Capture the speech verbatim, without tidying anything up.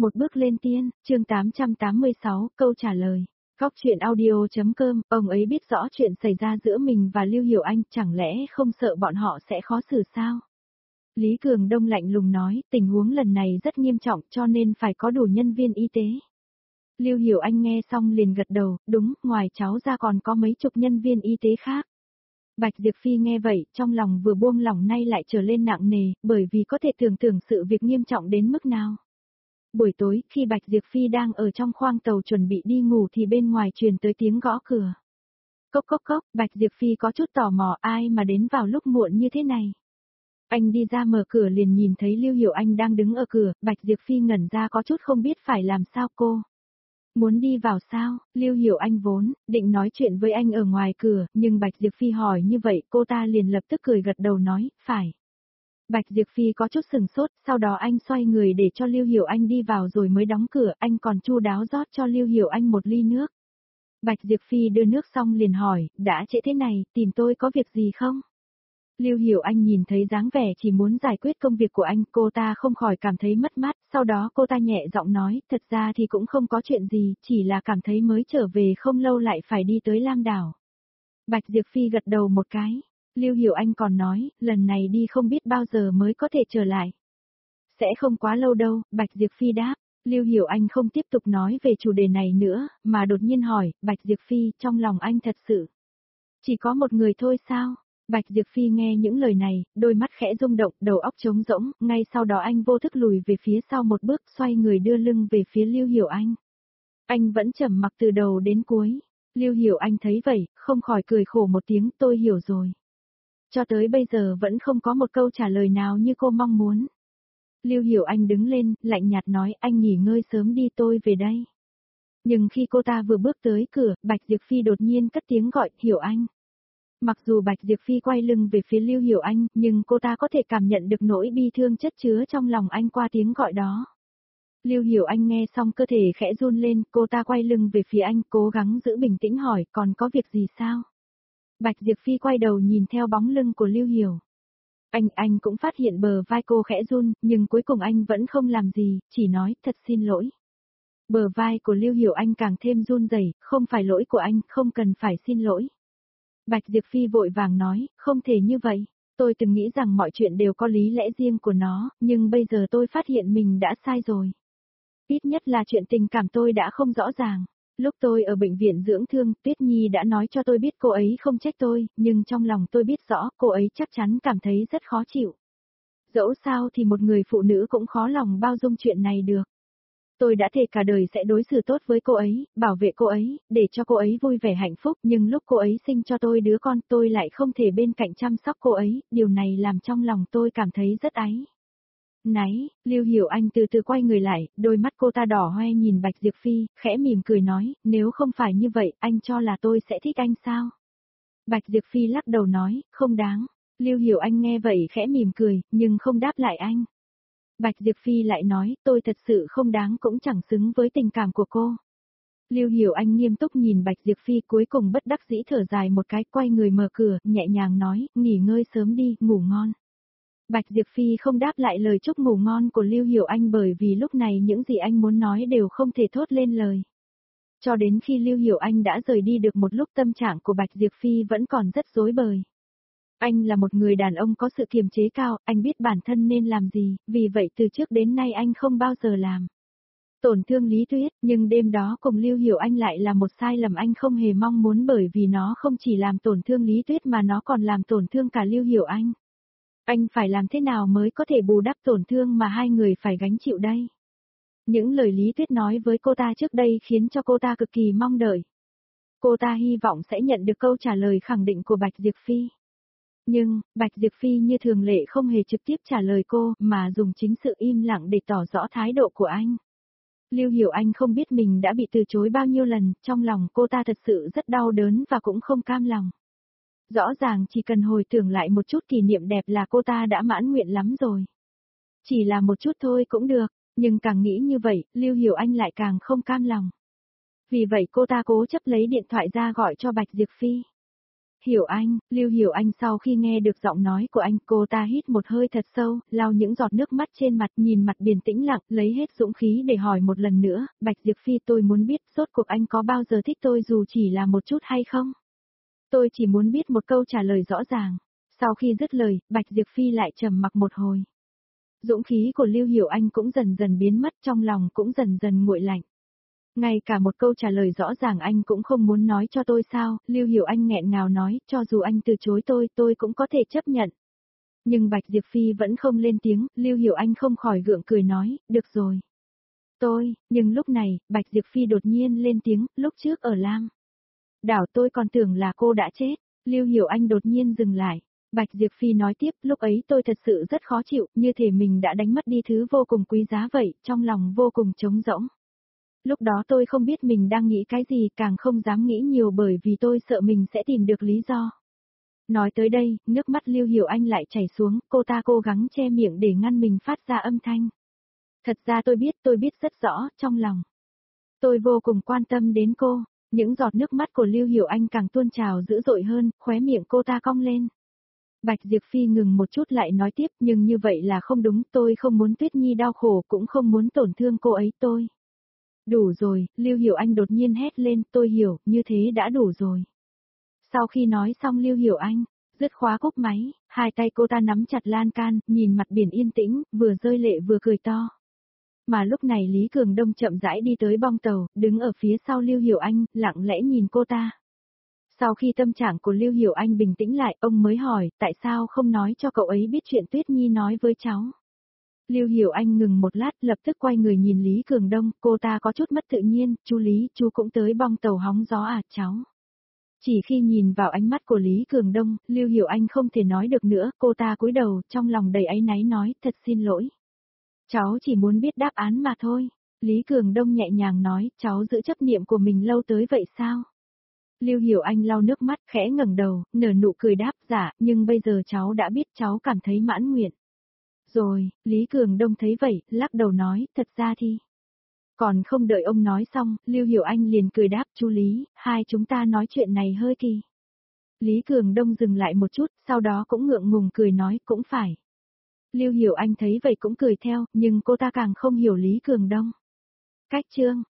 Một bước lên tiên, chương tám trăm tám mươi sáu, câu trả lời. Góc chuyện audio.com, ông ấy biết rõ chuyện xảy ra giữa mình và Lưu Hiểu Anh, chẳng lẽ không sợ bọn họ sẽ khó xử sao? Lý Cường Đông lạnh lùng nói, tình huống lần này rất nghiêm trọng cho nên phải có đủ nhân viên y tế. Lưu Hiểu Anh nghe xong liền gật đầu, đúng, ngoài cháu ra còn có mấy chục nhân viên y tế khác. Bạch Diệp Phi nghe vậy, trong lòng vừa buông lỏng nay lại trở lên nặng nề, bởi vì có thể tưởng tượng sự việc nghiêm trọng đến mức nào. Buổi tối, khi Bạch Diệp Phi đang ở trong khoang tàu chuẩn bị đi ngủ thì bên ngoài truyền tới tiếng gõ cửa. Cốc cốc cốc, Bạch Diệp Phi có chút tò mò ai mà đến vào lúc muộn như thế này. Anh đi ra mở cửa liền nhìn thấy Lưu Hiểu Anh đang đứng ở cửa, Bạch Diệp Phi ngẩn ra có chút không biết phải làm sao cô. Muốn đi vào sao? Lưu Hiểu Anh vốn định nói chuyện với anh ở ngoài cửa, nhưng Bạch Diệp Phi hỏi như vậy cô ta liền lập tức cười gật đầu nói, phải. Bạch Diệp Phi có chút sừng sốt, sau đó anh xoay người để cho Lưu Hiểu Anh đi vào rồi mới đóng cửa, anh còn chu đáo rót cho Lưu Hiểu Anh một ly nước. Bạch Diệp Phi đưa nước xong liền hỏi, đã trễ thế này, tìm tôi có việc gì không? Lưu Hiểu Anh nhìn thấy dáng vẻ chỉ muốn giải quyết công việc của anh, cô ta không khỏi cảm thấy mất mát, sau đó cô ta nhẹ giọng nói, thật ra thì cũng không có chuyện gì, chỉ là cảm thấy mới trở về không lâu lại phải đi tới Lam Đảo. Bạch Diệp Phi gật đầu một cái. Lưu Hiểu Anh còn nói, lần này đi không biết bao giờ mới có thể trở lại. Sẽ không quá lâu đâu, Bạch Diệp Phi đáp. Lưu Hiểu Anh không tiếp tục nói về chủ đề này nữa, mà đột nhiên hỏi, Bạch Diệp Phi, trong lòng anh thật sự chỉ có một người thôi sao? Bạch Diệp Phi nghe những lời này, đôi mắt khẽ rung động, đầu óc trống rỗng, ngay sau đó anh vô thức lùi về phía sau một bước, xoay người đưa lưng về phía Lưu Hiểu Anh. Anh vẫn trầm mặc từ đầu đến cuối. Lưu Hiểu Anh thấy vậy, không khỏi cười khổ một tiếng, tôi hiểu rồi. Cho tới bây giờ vẫn không có một câu trả lời nào như cô mong muốn. Lưu Hiểu Anh đứng lên, lạnh nhạt nói, anh nghỉ ngơi sớm đi, tôi về đây. Nhưng khi cô ta vừa bước tới cửa, Bạch Diệp Phi đột nhiên cất tiếng gọi, Hiểu Anh. Mặc dù Bạch Diệp Phi quay lưng về phía Lưu Hiểu Anh, nhưng cô ta có thể cảm nhận được nỗi bi thương chất chứa trong lòng anh qua tiếng gọi đó. Lưu Hiểu Anh nghe xong cơ thể khẽ run lên, cô ta quay lưng về phía anh, cố gắng giữ bình tĩnh hỏi, còn có việc gì sao? Bạch Diệp Phi quay đầu nhìn theo bóng lưng của Lưu Hiểu. Anh, anh cũng phát hiện bờ vai cô khẽ run, nhưng cuối cùng anh vẫn không làm gì, chỉ nói, thật xin lỗi. Bờ vai của Lưu Hiểu Anh càng thêm run rẩy, không phải lỗi của anh, không cần phải xin lỗi. Bạch Diệp Phi vội vàng nói, không thể như vậy, tôi từng nghĩ rằng mọi chuyện đều có lý lẽ riêng của nó, nhưng bây giờ tôi phát hiện mình đã sai rồi. Ít nhất là chuyện tình cảm tôi đã không rõ ràng. Lúc tôi ở bệnh viện dưỡng thương, Tuyết Nhi đã nói cho tôi biết cô ấy không trách tôi, nhưng trong lòng tôi biết rõ cô ấy chắc chắn cảm thấy rất khó chịu. Dẫu sao thì một người phụ nữ cũng khó lòng bao dung chuyện này được. Tôi đã thề cả đời sẽ đối xử tốt với cô ấy, bảo vệ cô ấy, để cho cô ấy vui vẻ hạnh phúc, nhưng lúc cô ấy sinh cho tôi đứa con tôi lại không thể bên cạnh chăm sóc cô ấy, điều này làm trong lòng tôi cảm thấy rất áy náy. Lưu Hiểu Anh từ từ quay người lại, đôi mắt cô ta đỏ hoe nhìn Bạch Diệp Phi, khẽ mỉm cười nói, nếu không phải như vậy, anh cho là tôi sẽ thích anh sao? Bạch Diệp Phi lắc đầu nói, không đáng. Lưu Hiểu Anh nghe vậy khẽ mỉm cười, nhưng không đáp lại anh. Bạch Diệp Phi lại nói, tôi thật sự không đáng cũng chẳng xứng với tình cảm của cô. Lưu Hiểu Anh nghiêm túc nhìn Bạch Diệp Phi cuối cùng bất đắc dĩ thở dài một cái, quay người mở cửa, nhẹ nhàng nói, nghỉ ngơi sớm đi, ngủ ngon. Bạch Diệp Phi không đáp lại lời chúc ngủ ngon của Lưu Hiểu Anh bởi vì lúc này những gì anh muốn nói đều không thể thốt lên lời. Cho đến khi Lưu Hiểu Anh đã rời đi được một lúc tâm trạng của Bạch Diệp Phi vẫn còn rất rối bời. Anh là một người đàn ông có sự kiềm chế cao, anh biết bản thân nên làm gì, vì vậy từ trước đến nay anh không bao giờ làm tổn thương Lý Tuyết, nhưng đêm đó cùng Lưu Hiểu Anh lại là một sai lầm anh không hề mong muốn bởi vì nó không chỉ làm tổn thương Lý Tuyết mà nó còn làm tổn thương cả Lưu Hiểu Anh. Anh phải làm thế nào mới có thể bù đắp tổn thương mà hai người phải gánh chịu đây? Những lời Lý Tuyết nói với cô ta trước đây khiến cho cô ta cực kỳ mong đợi. Cô ta hy vọng sẽ nhận được câu trả lời khẳng định của Bạch Diệp Phi. Nhưng, Bạch Diệp Phi như thường lệ không hề trực tiếp trả lời cô, mà dùng chính sự im lặng để tỏ rõ thái độ của anh. Lưu Hiểu Anh không biết mình đã bị từ chối bao nhiêu lần, trong lòng cô ta thật sự rất đau đớn và cũng không cam lòng. Rõ ràng chỉ cần hồi tưởng lại một chút kỷ niệm đẹp là cô ta đã mãn nguyện lắm rồi. Chỉ là một chút thôi cũng được, nhưng càng nghĩ như vậy, Lưu Hiểu Anh lại càng không cam lòng. Vì vậy cô ta cố chấp lấy điện thoại ra gọi cho Bạch Diệp Phi. Hiểu Anh, Lưu Hiểu Anh sau khi nghe được giọng nói của anh, cô ta hít một hơi thật sâu, lau những giọt nước mắt trên mặt, nhìn mặt biển tĩnh lặng, lấy hết dũng khí để hỏi một lần nữa, Bạch Diệp Phi, tôi muốn biết, rốt cuộc anh có bao giờ thích tôi dù chỉ là một chút hay không? Tôi chỉ muốn biết một câu trả lời rõ ràng. Sau khi dứt lời, Bạch Diệp Phi lại trầm mặc một hồi. Dũng khí của Lưu Hiểu Anh cũng dần dần biến mất, trong lòng cũng dần dần nguội lạnh. Ngay cả một câu trả lời rõ ràng anh cũng không muốn nói cho tôi sao, Lưu Hiểu Anh nghẹn ngào nói, cho dù anh từ chối tôi, tôi cũng có thể chấp nhận. Nhưng Bạch Diệp Phi vẫn không lên tiếng, Lưu Hiểu Anh không khỏi gượng cười nói, được rồi. Tôi, nhưng lúc này, Bạch Diệp Phi đột nhiên lên tiếng, lúc trước ở Lam đảo tôi còn tưởng là cô đã chết, Lưu Hiểu Anh đột nhiên dừng lại. Bạch Diệp Phi nói tiếp, lúc ấy tôi thật sự rất khó chịu, như thể mình đã đánh mất đi thứ vô cùng quý giá vậy, trong lòng vô cùng trống rỗng. Lúc đó tôi không biết mình đang nghĩ cái gì, càng không dám nghĩ nhiều bởi vì tôi sợ mình sẽ tìm được lý do. Nói tới đây, nước mắt Lưu Hiểu Anh lại chảy xuống, cô ta cố gắng che miệng để ngăn mình phát ra âm thanh. Thật ra tôi biết, tôi biết rất rõ, trong lòng. Tôi vô cùng quan tâm đến cô, những giọt nước mắt của Lưu Hiểu Anh càng tuôn trào dữ dội hơn, khóe miệng cô ta cong lên. Bạch Diệp Phi ngừng một chút lại nói tiếp, nhưng như vậy là không đúng, tôi không muốn Tuyết Nhi đau khổ, cũng không muốn tổn thương cô ấy, tôi. Đủ rồi, Lưu Hiểu Anh đột nhiên hét lên, tôi hiểu, như thế đã đủ rồi. Sau khi nói xong Lưu Hiểu Anh, dứt khóa cúp máy, hai tay cô ta nắm chặt lan can, nhìn mặt biển yên tĩnh, vừa rơi lệ vừa cười to. Mà lúc này Lý Cường Đông chậm rãi đi tới bong tàu, đứng ở phía sau Lưu Hiểu Anh, lặng lẽ nhìn cô ta. Sau khi tâm trạng của Lưu Hiểu Anh bình tĩnh lại, ông mới hỏi, tại sao không nói cho cậu ấy biết chuyện Tuyết Nhi nói với cháu? Lưu Hiểu Anh ngừng một lát, lập tức quay người nhìn Lý Cường Đông, cô ta có chút mất tự nhiên, chú Lý, chú cũng tới bong tàu hóng gió à, cháu? Chỉ khi nhìn vào ánh mắt của Lý Cường Đông, Lưu Hiểu Anh không thể nói được nữa, cô ta cúi đầu, trong lòng đầy áy náy nói, thật xin lỗi. Cháu chỉ muốn biết đáp án mà thôi. Lý Cường Đông nhẹ nhàng nói, cháu giữ chấp niệm của mình lâu tới vậy sao? Lưu Hiểu Anh lau nước mắt, khẽ ngẩng đầu, nở nụ cười đáp, dạ, nhưng bây giờ cháu đã biết, cháu cảm thấy mãn nguyện. Rồi, Lý Cường Đông thấy vậy, lắc đầu nói, thật ra thì... Còn không đợi ông nói xong, Lưu Hiểu Anh liền cười đáp, chú Lý, hai chúng ta nói chuyện này hơi kỳ. Lý Cường Đông dừng lại một chút, sau đó cũng ngượng ngùng cười nói, cũng phải. Lưu Hiểu Anh thấy vậy cũng cười theo, nhưng cô ta càng không hiểu Lý Cường Đông. Cách chương